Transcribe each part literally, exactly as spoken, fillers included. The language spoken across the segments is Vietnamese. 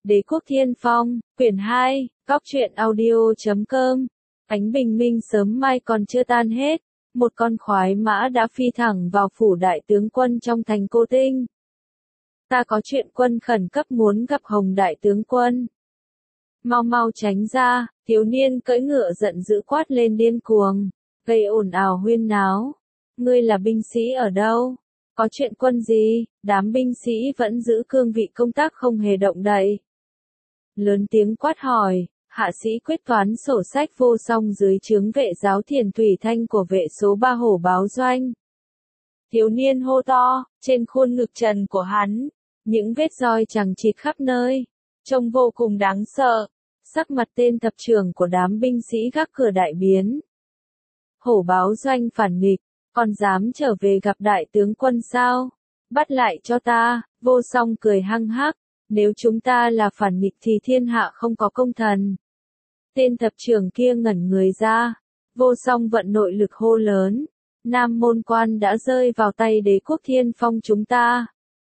Đế quốc Thiên Phong, quyển hai, góc truyện audio chấm com. Ánh bình minh sớm mai còn chưa tan hết, một con khoái mã đã phi thẳng vào phủ đại tướng quân trong thành Cô Tinh. Ta có chuyện quân khẩn cấp muốn gặp Hồng đại tướng quân. Mau mau tránh ra, thiếu niên cưỡi ngựa giận dữ quát lên điên cuồng, gây ồn ào huyên náo. Ngươi là binh sĩ ở đâu? Có chuyện quân gì? Đám binh sĩ vẫn giữ cương vị công tác không hề động đậy. Lớn tiếng quát hỏi, hạ sĩ quyết toán sổ sách vô song dưới trướng vệ giáo Thiền Thủy Thanh của vệ số ba Hổ Báo Doanh. Thiếu niên hô to, trên khuôn ngực trần của hắn, những vết roi chằng chịt khắp nơi, trông vô cùng đáng sợ. Sắc mặt tên thập trưởng của đám binh sĩ gác cửa đại biến. Hổ Báo Doanh phản nghịch, còn dám trở về gặp đại tướng quân sao? Bắt lại cho ta. Vô song cười hăng hắc, nếu chúng ta là phản nghịch thì thiên hạ không có công thần. Tên thập trưởng kia ngẩn người ra, vô song vận nội lực hô lớn, Nam Môn Quan đã rơi vào tay đế quốc Thiên Phong chúng ta.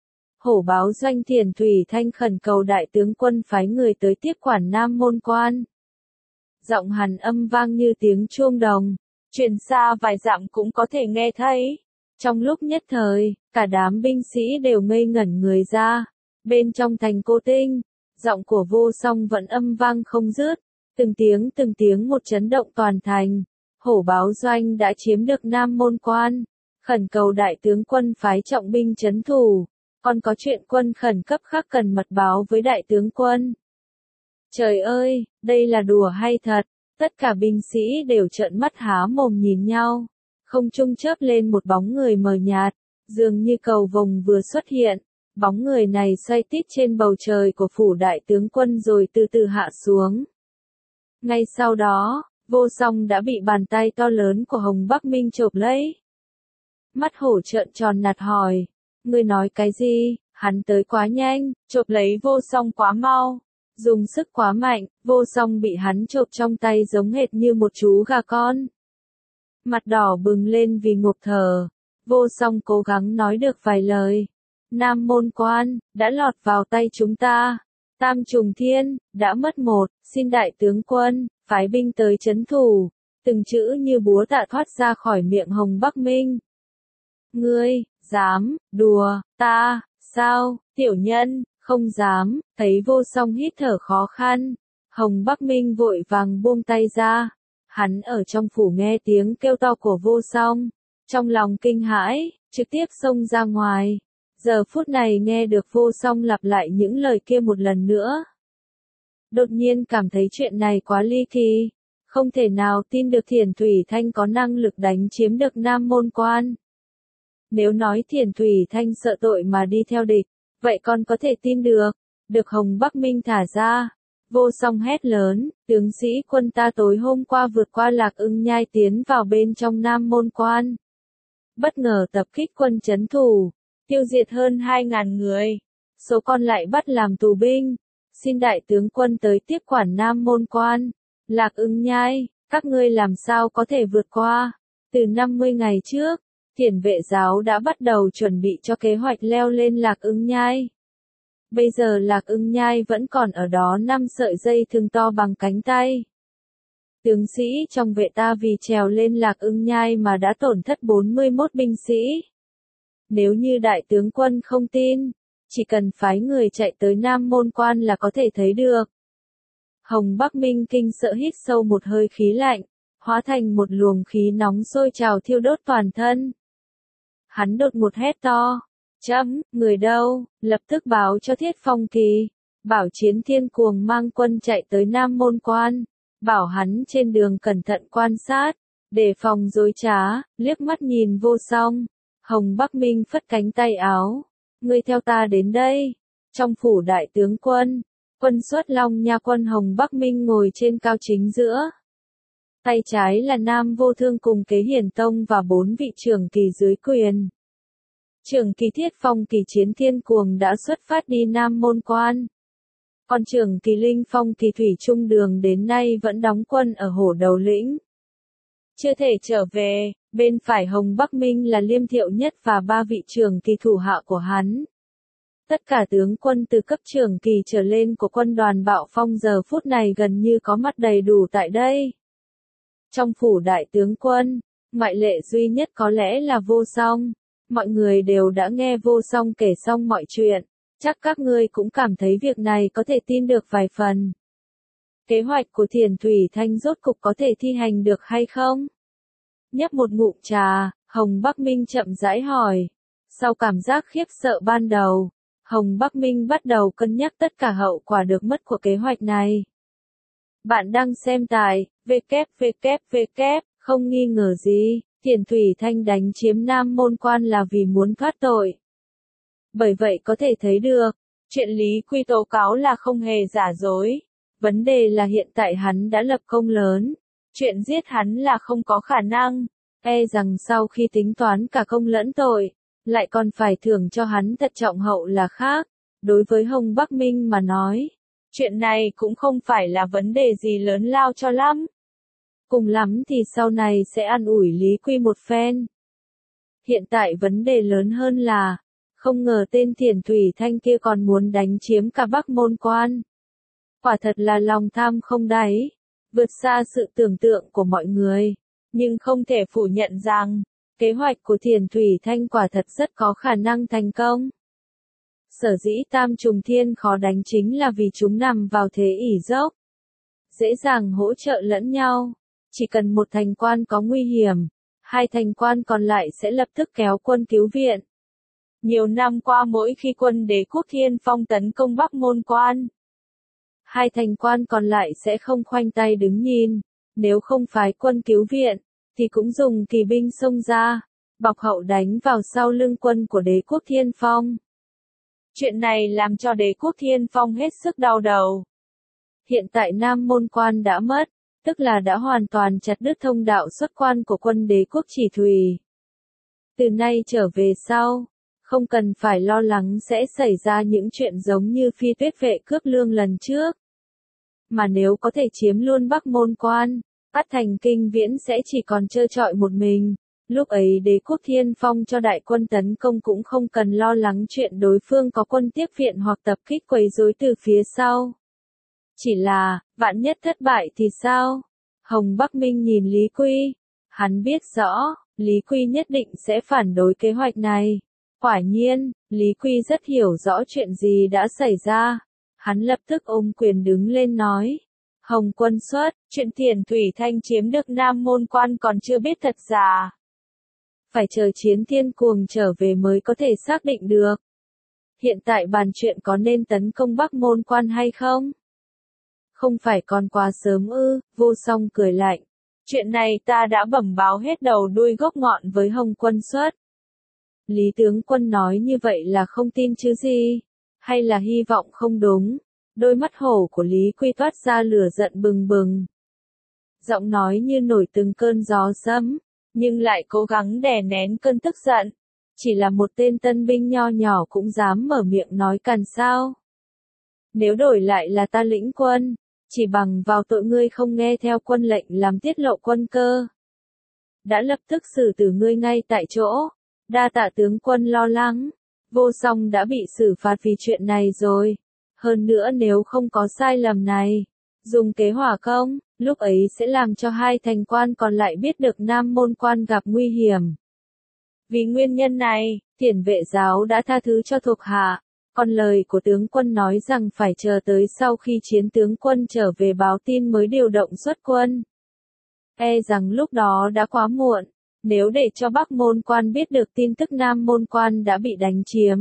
Hổ Báo Doanh Thiền Thủy Thanh khẩn cầu đại tướng quân phái người tới tiếp quản Nam Môn Quan. Giọng hàn âm vang như tiếng chuông đồng, truyền xa vài dặm cũng có thể nghe thấy. Trong lúc nhất thời, cả đám binh sĩ đều ngây ngẩn người ra. Bên trong thành Cô Tinh, giọng của vô song vẫn âm vang không dứt, từng tiếng từng tiếng một chấn động toàn thành. Hổ Báo Doanh đã chiếm được Nam Môn Quan, khẩn cầu đại tướng quân phái trọng binh trấn thủ, còn có chuyện quân khẩn cấp khác cần mật báo với đại tướng quân. Trời ơi, đây là đùa hay thật? Tất cả binh sĩ đều trợn mắt há mồm nhìn nhau. Không trung chớp lên một bóng người mờ nhạt, dường như cầu vồng vừa xuất hiện. Bóng người này xoay tít trên bầu trời của phủ đại tướng quân rồi từ từ hạ xuống. Ngay sau đó, vô song đã bị bàn tay to lớn của Hồng Bắc Minh chộp lấy. Mắt hổ trợn tròn nạt hỏi, ngươi nói cái gì? Hắn tới quá nhanh, chộp lấy vô song quá mau, dùng sức quá mạnh, vô song bị hắn chộp trong tay giống hệt như một chú gà con. Mặt đỏ bừng lên vì ngộp thở, vô song cố gắng nói được vài lời. Nam Môn Quan, đã lọt vào tay chúng ta. Tam Trùng Thiên, đã mất một, xin đại tướng quân, phái binh tới trấn thủ. Từng chữ như búa tạ thoát ra khỏi miệng Hồng Bắc Minh. Ngươi, dám, đùa, ta, sao, tiểu nhân, không dám, thấy vô song hít thở khó khăn. Hồng Bắc Minh vội vàng buông tay ra. Hắn ở trong phủ nghe tiếng kêu to của vô song. Trong lòng kinh hãi, trực tiếp xông ra ngoài. Giờ phút này nghe được vô song lặp lại những lời kia một lần nữa. Đột nhiên cảm thấy chuyện này quá ly kỳ. Không thể nào tin được Thiền Thủy Thanh có năng lực đánh chiếm được Nam Môn Quan. Nếu nói Thiền Thủy Thanh sợ tội mà đi theo địch, vậy còn có thể tin được. Được Hồng Bắc Minh thả ra. Vô song hét lớn, tướng sĩ quân ta tối hôm qua vượt qua Lạc Ưng Nhai tiến vào bên trong Nam Môn Quan. Bất ngờ tập kích quân trấn thủ. Tiêu diệt hơn hai ngàn người, số còn lại bắt làm tù binh. Xin đại tướng quân tới tiếp quản Nam Môn Quan. Lạc Ưng Nhai, các ngươi làm sao có thể vượt qua? Từ năm mươi ngày trước, Thiền vệ giáo đã bắt đầu chuẩn bị cho kế hoạch leo lên Lạc Ưng Nhai. Bây giờ Lạc Ưng Nhai vẫn còn ở đó năm sợi dây thừng to bằng cánh tay. Tướng sĩ trong vệ ta vì trèo lên Lạc Ưng Nhai mà đã tổn thất bốn mươi mốt binh sĩ. Nếu như đại tướng quân không tin, chỉ cần phái người chạy tới Nam Môn Quan là có thể thấy được. Hồng Bắc Minh kinh sợ hít sâu một hơi khí lạnh, hóa thành một luồng khí nóng sôi trào thiêu đốt toàn thân. Hắn đột một hét to, chấm, người đâu, lập tức báo cho Thiết Phong Kỳ, bảo Chiến Thiên Cuồng mang quân chạy tới Nam Môn Quan, bảo hắn trên đường cẩn thận quan sát, đề phòng dối trá, liếc mắt nhìn vô song. Hồng Bắc Minh phất cánh tay áo, ngươi theo ta đến đây. Trong phủ đại tướng quân, quân xuất Long Nha quân Hồng Bắc Minh ngồi trên cao chính giữa. Tay trái là Nam Vô Thương cùng Kế Hiển Tông và bốn vị trưởng kỳ dưới quyền. Trưởng kỳ Thiết Phong Kỳ Chiến Thiên Cuồng đã xuất phát đi Nam Môn Quan. Còn trưởng kỳ Linh Phong Kỳ Thủy Trung Đường đến nay vẫn đóng quân ở Hổ Đầu Lĩnh. Chưa thể trở về, bên phải Hồng Bắc Minh là Liêm Thiệu Nhất và ba vị trưởng kỳ thủ hạ của hắn. Tất cả tướng quân từ cấp trưởng kỳ trở lên của quân đoàn Bạo Phong giờ phút này gần như có mặt đầy đủ tại đây. Trong phủ đại tướng quân, ngoại lệ duy nhất có lẽ là Vô Song. Mọi người đều đã nghe Vô Song kể xong mọi chuyện, chắc các ngươi cũng cảm thấy việc này có thể tin được vài phần. Kế hoạch của Thiền Thủy Thanh rốt cục có thể thi hành được hay không? Nhấp một ngụm trà, Hồng Bắc Minh chậm rãi hỏi. Sau cảm giác khiếp sợ ban đầu, Hồng Bắc Minh bắt đầu cân nhắc tất cả hậu quả được mất của kế hoạch này. Bạn đang xem tại vê kép vê kép vê kép, không nghi ngờ gì, Thiền Thủy Thanh đánh chiếm Nam Môn Quan là vì muốn thoát tội. Bởi vậy có thể thấy được, chuyện Lý Quy tố cáo là không hề giả dối. Vấn đề là hiện tại hắn đã lập công lớn, chuyện giết hắn là không có khả năng, e rằng sau khi tính toán cả công lẫn tội, lại còn phải thưởng cho hắn thật trọng hậu là khác. Đối với Hồng Bắc Minh mà nói, chuyện này cũng không phải là vấn đề gì lớn lao cho lắm. Cùng lắm thì sau này sẽ an ủi Lý Quy một phen. Hiện tại vấn đề lớn hơn là, không ngờ tên Thiền Thủy Thanh kia còn muốn đánh chiếm cả Bắc Môn Quan. Quả thật là lòng tham không đáy, vượt xa sự tưởng tượng của mọi người, nhưng không thể phủ nhận rằng, kế hoạch của Thiền Thủy Thanh quả thật rất có khả năng thành công. Sở dĩ Tam Trùng Thiên khó đánh chính là vì chúng nằm vào thế ỷ dốc, dễ dàng hỗ trợ lẫn nhau, chỉ cần một thành quan có nguy hiểm, hai thành quan còn lại sẽ lập tức kéo quân cứu viện. Nhiều năm qua mỗi khi quân Đế quốc Thiên Phong tấn công Bắc Môn Quan, hai thành quan còn lại sẽ không khoanh tay đứng nhìn, nếu không phái quân cứu viện, thì cũng dùng kỳ binh xông ra, bọc hậu đánh vào sau lưng quân của Đế quốc Thiên Phong. Chuyện này làm cho Đế quốc Thiên Phong hết sức đau đầu. Hiện tại Nam Môn Quan đã mất, tức là đã hoàn toàn chặt đứt thông đạo xuất quan của quân Đế quốc Chỉ Thủy. Từ nay trở về sau, không cần phải lo lắng sẽ xảy ra những chuyện giống như Phi Tuyết vệ cướp lương lần trước. Mà nếu có thể chiếm luôn Bắc Môn Quan, Bát Thành Kinh Viễn sẽ chỉ còn trơ trọi một mình. Lúc ấy Đế quốc Thiên Phong cho đại quân tấn công cũng không cần lo lắng chuyện đối phương có quân tiếp viện hoặc tập kích quấy rối từ phía sau. Chỉ là, vạn nhất thất bại thì sao? Hồng Bắc Minh nhìn Lý Quy. Hắn biết rõ, Lý Quy nhất định sẽ phản đối kế hoạch này. Quả nhiên, Lý Quy rất hiểu rõ chuyện gì đã xảy ra. Hắn lập tức ôm quyền đứng lên nói. Hồng quân xuất, chuyện Thiền Thủy Thanh chiếm được Nam Môn Quan còn chưa biết thật giả. Phải chờ Chiến Thiên Cuồng trở về mới có thể xác định được. Hiện tại bàn chuyện có nên tấn công Bắc Môn Quan hay không? Không phải còn quá sớm ư? Vô Song cười lạnh. Chuyện này ta đã bẩm báo hết đầu đuôi gốc ngọn với Hồng quân xuất. Lý tướng quân nói như vậy là không tin chứ gì? Hay là hy vọng không đúng? Đôi mắt hổ của Lý Quy toát ra lửa giận bừng bừng. Giọng nói như nổi từng cơn gió sấm, nhưng lại cố gắng đè nén cơn tức giận. Chỉ là một tên tân binh nho nhỏ cũng dám mở miệng nói càn sao. Nếu đổi lại là ta lĩnh quân, chỉ bằng vào tội ngươi không nghe theo quân lệnh làm tiết lộ quân cơ, đã lập tức xử tử ngươi ngay tại chỗ. Đa tạ tướng quân lo lắng, Vô Song đã bị xử phạt vì chuyện này rồi. Hơn nữa nếu không có sai lầm này, dùng kế hỏa công, lúc ấy sẽ làm cho hai thành quan còn lại biết được Nam Môn Quan gặp nguy hiểm. Vì nguyên nhân này, Thiền vệ giáo đã tha thứ cho thuộc hạ, còn lời của tướng quân nói rằng phải chờ tới sau khi chiến tướng quân trở về báo tin mới điều động xuất quân. E rằng lúc đó đã quá muộn, nếu để cho Bắc Môn Quan biết được tin tức Nam Môn Quan đã bị đánh chiếm.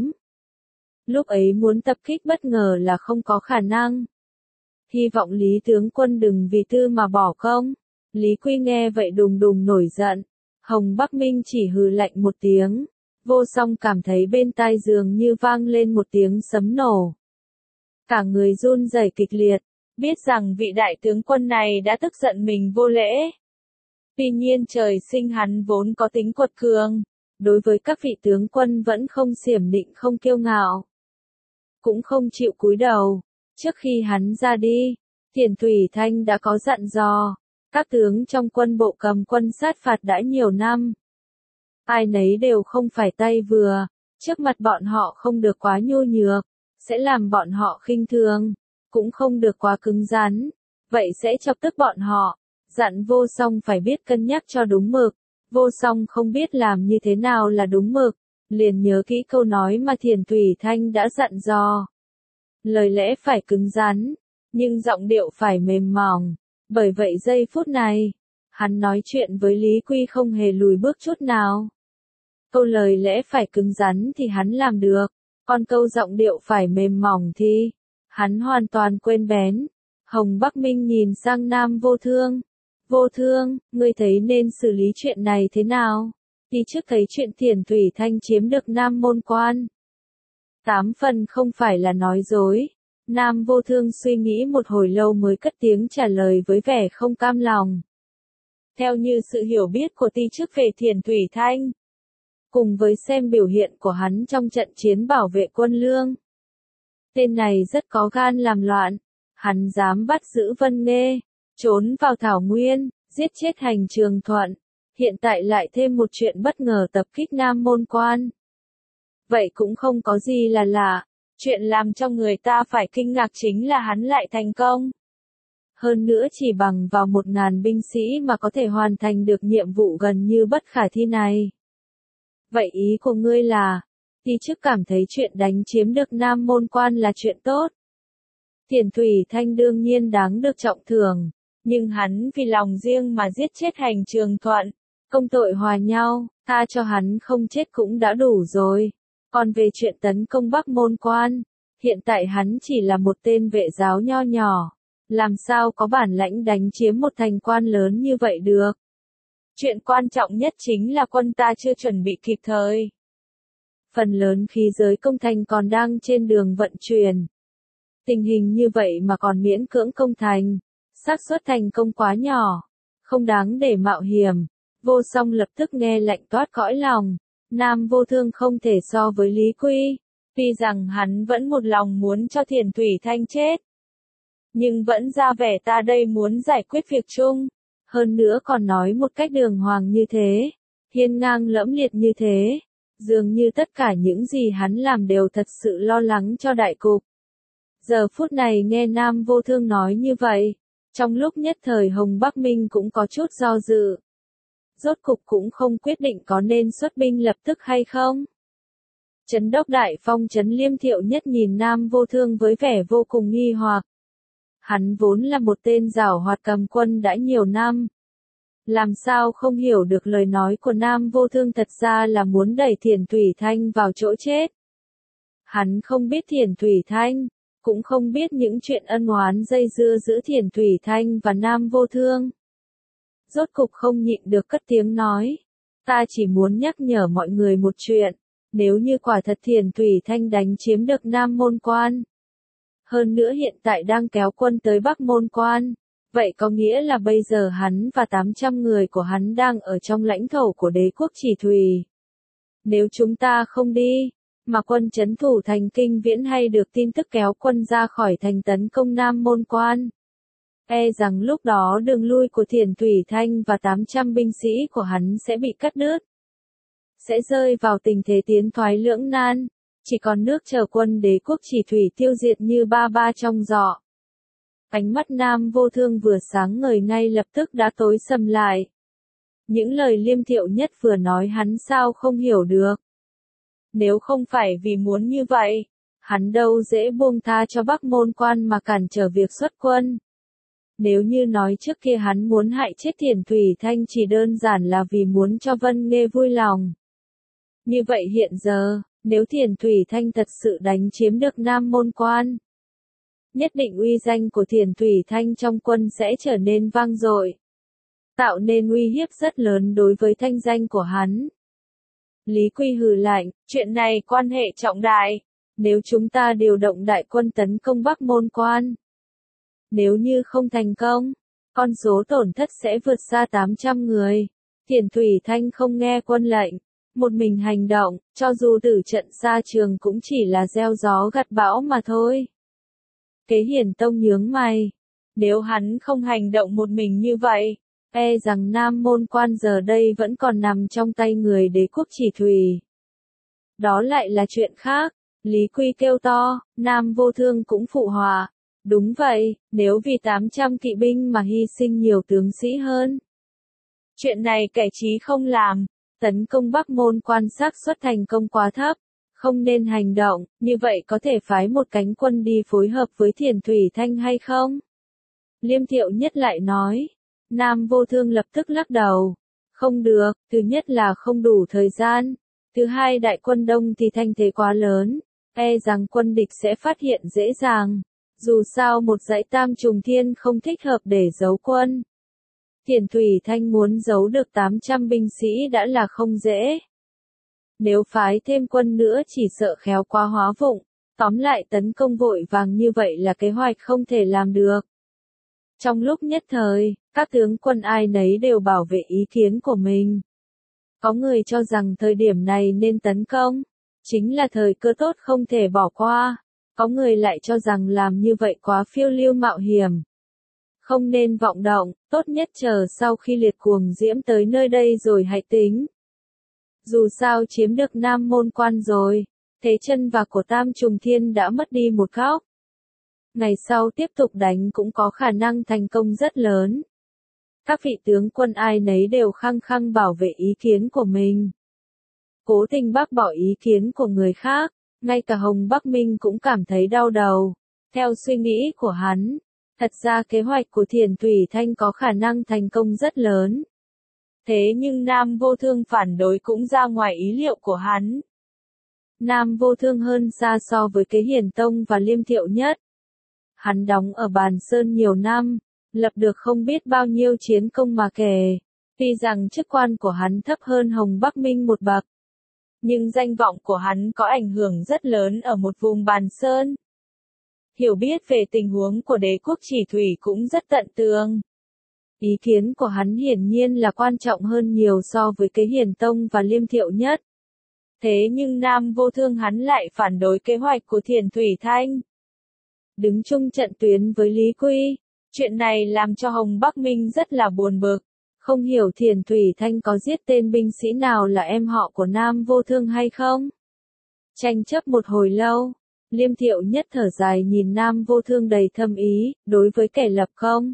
Lúc ấy muốn tập kích bất ngờ là không có khả năng. Hy vọng Lý tướng quân đừng vì tư mà bỏ công. Lý Quy nghe vậy đùng đùng nổi giận. Hồng Bắc Minh chỉ hừ lạnh một tiếng. Vô Song cảm thấy bên tai dường như vang lên một tiếng sấm nổ. Cả người run rẩy kịch liệt, biết rằng vị đại tướng quân này đã tức giận mình vô lễ. Tuy nhiên trời sinh hắn vốn có tính quật cường, đối với các vị tướng quân vẫn không xiểm định không kiêu ngạo, cũng không chịu cúi đầu. Trước khi hắn ra đi, Thiền Thủy Thanh đã có dặn dò, các tướng trong quân bộ cầm quân sát phạt đã nhiều năm. Ai nấy đều không phải tay vừa, Trước mặt bọn họ không được quá nhu nhược, sẽ làm bọn họ khinh thường, cũng không được quá cứng rắn, vậy sẽ chọc tức bọn họ. Dặn Vô Song phải biết cân nhắc cho đúng mực. Vô Song không biết làm như thế nào là đúng mực, liền nhớ kỹ câu nói mà Thiền Thủy Thanh đã dặn dò. Lời lẽ phải cứng rắn, nhưng giọng điệu phải mềm mỏng. Bởi vậy giây phút này, hắn nói chuyện với Lý Quy không hề lùi bước chút nào. Câu lời lẽ phải cứng rắn thì hắn làm được, còn câu giọng điệu phải mềm mỏng thì hắn hoàn toàn quên bén. Hồng Bắc Minh nhìn sang Nam Vô Thương. Vô Thương, ngươi thấy nên xử lý chuyện này thế nào? Đi trước thấy chuyện Thiền Thủy Thanh chiếm được Nam Môn Quan. Tám phần không phải là nói dối. Nam Vô Thương suy nghĩ một hồi lâu mới cất tiếng trả lời với vẻ không cam lòng. Theo như sự hiểu biết của ti chức về Thiền Thủy Thanh, cùng với xem biểu hiện của hắn trong trận chiến bảo vệ quân lương, tên này rất có gan làm loạn. Hắn dám bắt giữ Vân Nghê, trốn vào Thảo Nguyên, giết chết Hành Trường Thuận, hiện tại lại thêm một chuyện bất ngờ tập kích Nam Môn Quan. Vậy cũng không có gì là lạ, chuyện làm cho người ta phải kinh ngạc chính là hắn lại thành công. Hơn nữa chỉ bằng vào một ngàn binh sĩ mà có thể hoàn thành được nhiệm vụ gần như bất khả thi này. Vậy ý của ngươi là, ti chức cảm thấy chuyện đánh chiếm được Nam Môn Quan là chuyện tốt. Thiền Thủy Thanh đương nhiên đáng được trọng thưởng, nhưng hắn vì lòng riêng mà giết chết Hành Trường Thuận, công tội hòa nhau, tha cho hắn không chết cũng đã đủ rồi. Còn về chuyện tấn công Bắc Môn Quan, hiện tại hắn chỉ là một tên vệ giáo nho nhỏ, làm sao có bản lãnh đánh chiếm một thành quan lớn như vậy được. Chuyện quan trọng nhất chính là quân ta chưa chuẩn bị kịp thời. Phần lớn khí giới công thành còn đang trên đường vận chuyển. Tình hình như vậy mà còn miễn cưỡng công thành, xác suất thành công quá nhỏ, không đáng để mạo hiểm. Vô Song lập tức nghe lạnh toát cõi lòng. Nam Vô Thương không thể so với Lý Quy, tuy rằng hắn vẫn một lòng muốn cho Thiền Thủy Thanh chết, nhưng vẫn ra vẻ ta đây muốn giải quyết việc chung, hơn nữa còn nói một cách đường hoàng như thế, hiên ngang lẫm liệt như thế, dường như tất cả những gì hắn làm đều thật sự lo lắng cho đại cục. Giờ phút này nghe Nam Vô Thương nói như vậy, trong lúc nhất thời Hồng Bắc Minh cũng có chút do dự. Rốt cục cũng không quyết định có nên xuất binh lập tức hay không. Trấn đốc Đại Phong Trấn Liêm Thiệu Nhất nhìn Nam Vô Thương với vẻ vô cùng nghi hoặc. Hắn vốn là một tên giảo hoạt cầm quân đã nhiều năm. Làm sao không hiểu được lời nói của Nam Vô Thương thật ra là muốn đẩy Thiền Thủy Thanh vào chỗ chết. Hắn không biết Thiền Thủy Thanh, cũng không biết những chuyện ân oán dây dưa giữa Thiền Thủy Thanh và Nam Vô Thương. Rốt cục không nhịn được cất tiếng nói, ta chỉ muốn nhắc nhở mọi người một chuyện, nếu như quả thật Thiền Thủy Thanh đánh chiếm được Nam Môn Quan, hơn nữa hiện tại đang kéo quân tới Bắc Môn Quan, vậy có nghĩa là bây giờ hắn và tám trăm người của hắn đang ở trong lãnh thổ của đế quốc Chỉ Thủy. Nếu chúng ta không đi, mà quân trấn thủ thành Kinh Viễn hay được tin tức kéo quân ra khỏi thành tấn công Nam Môn Quan, e rằng lúc đó đường lui của Thiền Thủy Thanh và tám trăm binh sĩ của hắn sẽ bị cắt đứt. Sẽ rơi vào tình thế tiến thoái lưỡng nan, chỉ còn nước chờ quân đế quốc Chỉ Thủy tiêu diệt như ba ba trong giọ. Ánh mắt Nam Vô Thương vừa sáng ngời ngay lập tức đã tối sầm lại. Những lời Liêm Thiệu Nhất vừa nói hắn sao không hiểu được. Nếu không phải vì muốn như vậy, hắn đâu dễ buông tha cho Bắc Môn Quan mà cản trở việc xuất quân. Nếu như nói trước kia hắn muốn hại chết Thiền Thủy Thanh chỉ đơn giản là vì muốn cho Vân Nghê vui lòng. Như vậy hiện giờ, nếu Thiền Thủy Thanh thật sự đánh chiếm được Nam Môn Quan, nhất định uy danh của Thiền Thủy Thanh trong quân sẽ trở nên vang dội, tạo nên uy hiếp rất lớn đối với thanh danh của hắn. Lý Quy hừ lạnh, chuyện này quan hệ trọng đại, nếu chúng ta điều động đại quân tấn công Bắc Môn Quan, nếu như không thành công, con số tổn thất sẽ vượt xa tám trăm người. Thiền Thủy Thanh không nghe quân lệnh, một mình hành động, cho dù tử trận xa trường cũng chỉ là gieo gió gặt bão mà thôi. Kế Hiển Tông nhướng mày, nếu hắn không hành động một mình như vậy, e rằng Nam Môn Quan giờ đây vẫn còn nằm trong tay người đế quốc Chỉ Thủy. Đó lại là chuyện khác. Lý Quy kêu to, Nam Vô Thương cũng phụ họa. Đúng vậy, nếu vì tám trăm kỵ binh mà hy sinh nhiều tướng sĩ hơn. Chuyện này kẻ trí không làm, tấn công Bắc Môn Quan xác suất thành công quá thấp, không nên hành động, như vậy có thể phái một cánh quân đi phối hợp với Thiền Thủy Thanh hay không? Liêm Thiệu Nhất lại nói, Nam Vô Thương lập tức lắc đầu, không được, thứ nhất là không đủ thời gian, thứ hai đại quân đông thì thanh thế quá lớn, e rằng quân địch sẽ phát hiện dễ dàng, dù sao một dãy Tam Trùng Thiên không thích hợp để giấu quân. Thiền Thủy Thanh muốn giấu được tám trăm binh sĩ đã là không dễ. Nếu phái thêm quân nữa chỉ sợ khéo quá hóa vụng, tóm lại tấn công vội vàng như vậy là kế hoạch không thể làm được. Trong lúc nhất thời, các tướng quân ai nấy đều bảo vệ ý kiến của mình. Có người cho rằng thời điểm này nên tấn công, chính là thời cơ tốt không thể bỏ qua. Có người lại cho rằng làm như vậy quá phiêu lưu mạo hiểm. Không nên vọng động, tốt nhất chờ sau khi liệt cuồng diễm tới nơi đây rồi hãy tính. Dù sao chiếm được Nam Môn Quan rồi, thế chân và của Tam Trùng Thiên đã mất đi một góc. Ngày sau tiếp tục đánh cũng có khả năng thành công rất lớn. Các vị tướng quân ai nấy đều khăng khăng bảo vệ ý kiến của mình. Cố tình bác bỏ ý kiến của người khác, ngay cả Hồng Bắc Minh cũng cảm thấy đau đầu. Theo suy nghĩ của hắn, thật ra kế hoạch của Thiền Thủy Thanh có khả năng thành công rất lớn. Thế nhưng Nam Vô Thương phản đối cũng ra ngoài ý liệu của hắn. Nam Vô Thương hơn xa so với Kế Hiển Tông và Liêm Thiệu Nhất. Hắn đóng ở Bàn Sơn nhiều năm, lập được không biết bao nhiêu chiến công mà kể. Tuy rằng chức quan của hắn thấp hơn Hồng Bắc Minh một bậc, nhưng danh vọng của hắn có ảnh hưởng rất lớn ở một vùng Bàn Sơn. Hiểu biết về tình huống của đế quốc Chỉ Thủy cũng rất tận tường. Ý kiến của hắn hiển nhiên là quan trọng hơn nhiều so với Kế Hiển Tông và Liêm Thiệu Nhất. Thế nhưng Nam Vô Thương hắn lại phản đối kế hoạch của Thiền Thủy Thanh. Đứng chung trận tuyến với Lý Quy, chuyện này làm cho Hồng Bắc Minh rất là buồn bực. Không hiểu Thiền Thủy Thanh có giết tên binh sĩ nào là em họ của Nam Vô Thương hay không? Tranh chấp một hồi lâu, Liêm Thiệu Nhất thở dài nhìn Nam Vô Thương đầy thâm ý, đối với kẻ lập công.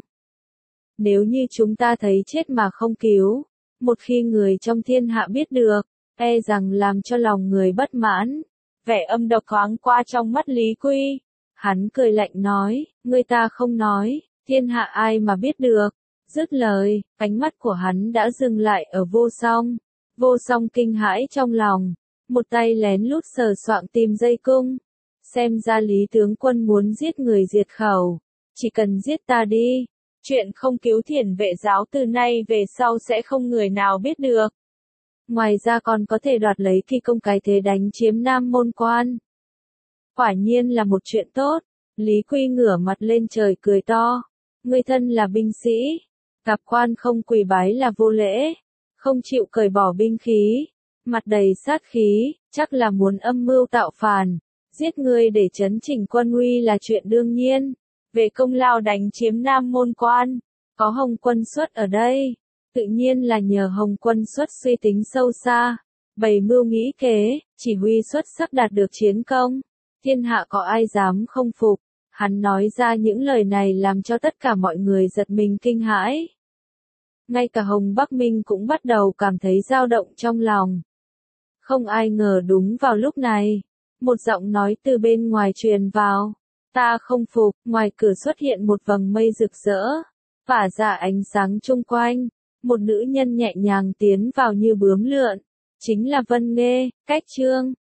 Nếu như chúng ta thấy chết mà không cứu, một khi người trong thiên hạ biết được, e rằng làm cho lòng người bất mãn. Vẻ âm độc thoáng qua trong mắt Lý Quy. Hắn cười lạnh nói, người ta không nói, thiên hạ ai mà biết được. Dứt lời, ánh mắt của hắn đã dừng lại ở Vô Song. Vô Song kinh hãi trong lòng, một tay lén lút sờ soạng tìm dây cung. Xem ra Lý tướng quân muốn giết người diệt khẩu, chỉ cần giết ta đi. Chuyện không cứu Thiền Vệ giáo từ nay về sau sẽ không người nào biết được. Ngoài ra còn có thể đoạt lấy kỳ công cái thế đánh chiếm Nam Môn Quan. Quả nhiên là một chuyện tốt. Lý Quy ngửa mặt lên trời cười to. Ngươi thân là binh sĩ, gặp quan không quỳ bái là vô lễ, không chịu cởi bỏ binh khí, mặt đầy sát khí, chắc là muốn âm mưu tạo phản. Giết ngươi để chấn chỉnh quân uy là chuyện đương nhiên. Về công lao đánh chiếm Nam Môn Quan, có Hồng Quân Xuất ở đây, tự nhiên là nhờ Hồng Quân Xuất suy tính sâu xa, bày mưu nghĩ kế, chỉ huy xuất sắc đạt được chiến công, thiên hạ có ai dám không phục. Hắn nói ra những lời này làm cho tất cả mọi người giật mình kinh hãi. Ngay cả Hồng Bắc Minh cũng bắt đầu cảm thấy dao động trong lòng. Không ai ngờ đúng vào lúc này, một giọng nói từ bên ngoài truyền vào. Ta không phục, ngoài cửa xuất hiện một vầng mây rực rỡ, phả ra ánh sáng chung quanh, một nữ nhân nhẹ nhàng tiến vào như bướm lượn, chính là Vân Nghê, Cách Trương.